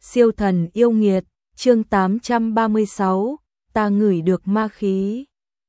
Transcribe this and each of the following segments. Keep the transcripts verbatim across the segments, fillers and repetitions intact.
Siêu thần yêu nghiệt, chương tám trăm ba mươi sáu, ta ngửi được ma khí.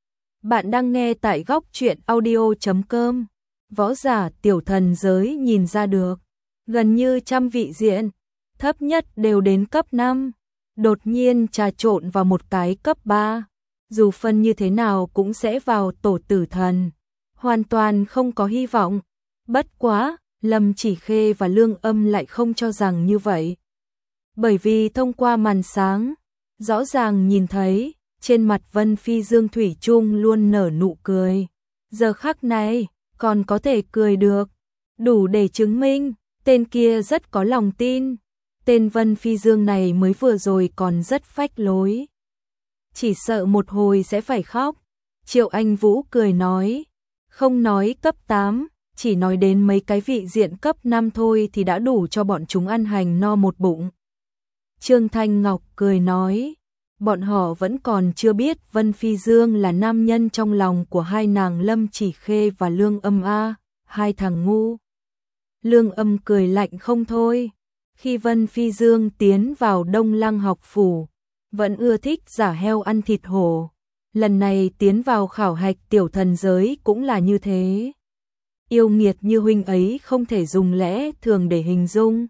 Bạn đang nghe tại góc truyện audio chấm com. Võ giả tiểu thần giới nhìn ra được, gần như trăm vị diện, thấp nhất đều đến cấp năm, đột nhiên trà trộn vào một cái cấp ba, dù phân như thế nào cũng sẽ vào tổ tử thần, hoàn toàn không có hy vọng. Bất quá, Lâm Chỉ Khê và Lương Âm lại không cho rằng như vậy. Bởi vì thông qua màn sáng, rõ ràng nhìn thấy, trên mặt Vân Phi Dương thủy chung luôn nở nụ cười. Giờ khắc này, còn có thể cười được, đủ để chứng minh, tên kia rất có lòng tin. Tên Vân Phi Dương này mới vừa rồi còn rất phách lối, chỉ sợ một hồi sẽ phải khóc. Triệu Anh Vũ cười nói, không nói cấp tám, chỉ nói đến mấy cái vị diện cấp năm thôi thì đã đủ cho bọn chúng ăn hành no một bụng. Trương Thanh Ngọc cười nói, bọn họ vẫn còn chưa biết Vân Phi Dương là nam nhân trong lòng của hai nàng Lâm Chỉ Khê và Lương Âm a, hai thằng ngu. Lương Âm cười lạnh không thôi, khi Vân Phi Dương tiến vào Đông Lăng học phủ, vẫn ưa thích giả heo ăn thịt hổ, lần này tiến vào khảo hạch tiểu thần giới cũng là như thế. Yêu nghiệt như huynh ấy không thể dùng lẽ thường để hình dung.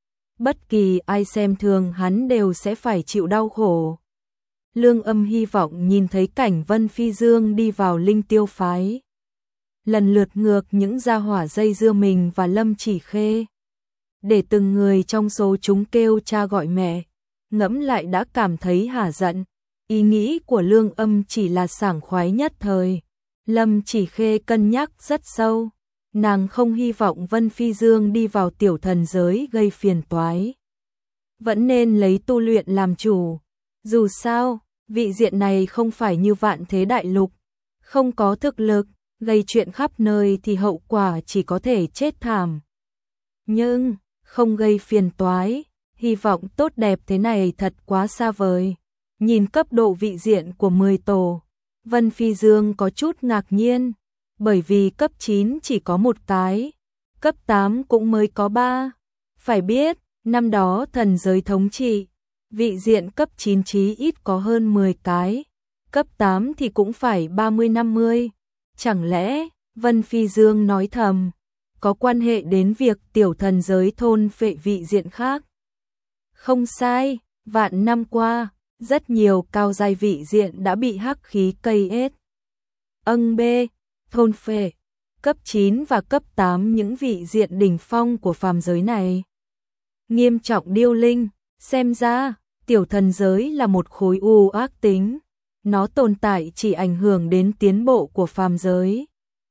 Bất kỳ ai xem thường hắn đều sẽ phải chịu đau khổ. Lương Âm hy vọng nhìn thấy cảnh Vân Phi Dương đi vào Linh Tiêu phái, lần lượt ngược những gia hỏa dây dưa mình và Lâm Chỉ Khê, để từng người trong số chúng kêu cha gọi mẹ. Ngẫm lại đã cảm thấy hả giận. Ý nghĩ của Lương Âm chỉ là sảng khoái nhất thời. Lâm Chỉ Khê cân nhắc rất sâu, nàng không hy vọng Vân Phi Dương đi vào tiểu thần giới gây phiền toái, vẫn nên lấy tu luyện làm chủ. Dù sao, vị diện này không phải như Vạn Thế Đại Lục, không có thực lực, gây chuyện khắp nơi thì hậu quả chỉ có thể chết thảm. Nhưng, không gây phiền toái, hy vọng tốt đẹp thế này thật quá xa vời. Nhìn cấp độ vị diện của mười tổ, Vân Phi Dương có chút ngạc nhiên, bởi vì cấp chín chỉ có một cái, cấp tám cũng mới có ba. Phải biết, năm đó thần giới thống trị, vị diện cấp chín chí ít có hơn mười cái, cấp tám thì cũng phải ba mươi năm mươi. Chẳng lẽ, Vân Phi Dương nói thầm, có quan hệ đến việc tiểu thần giới thôn phệ vị diện khác? Không sai, vạn năm qua, rất nhiều cao giai vị diện đã bị hắc khí cây ết. Âng bê, thôn phệ, cấp chín và cấp tám những vị diện đỉnh phong của phàm giới này. Nghiêm trọng điêu linh, xem ra, tiểu thần giới là một khối u ác tính, nó tồn tại chỉ ảnh hưởng đến tiến bộ của phàm giới.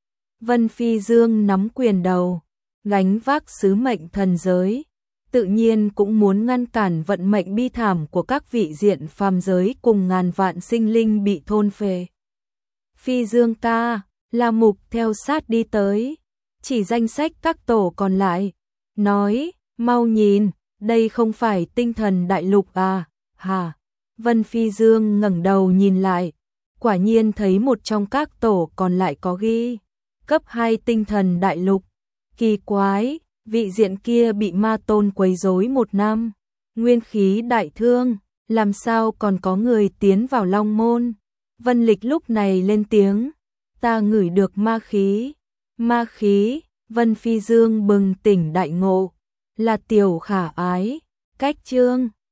Vân Phi Dương nắm quyền đầu, gánh vác sứ mệnh thần giới, tự nhiên cũng muốn ngăn cản vận mệnh bi thảm của các vị diện phàm giới cùng ngàn vạn sinh linh bị thôn phệ. Phi Dương ca, La Mục theo sát đi tới, chỉ danh sách các tổ còn lại, nói, mau nhìn, đây không phải tinh thần đại lục à, hả? Vân Phi Dương ngẩng đầu nhìn lại, quả nhiên thấy một trong các tổ còn lại có ghi, cấp hai tinh thần đại lục. Kỳ quái, vị diện kia bị ma tôn quấy rối một năm, nguyên khí đại thương, làm sao còn có người tiến vào Long Môn? Vân Lịch lúc này lên tiếng, ta ngửi được ma khí. Ma khí, Vân Phi Dương bừng tỉnh đại ngộ, là tiểu khả ái, cách chương.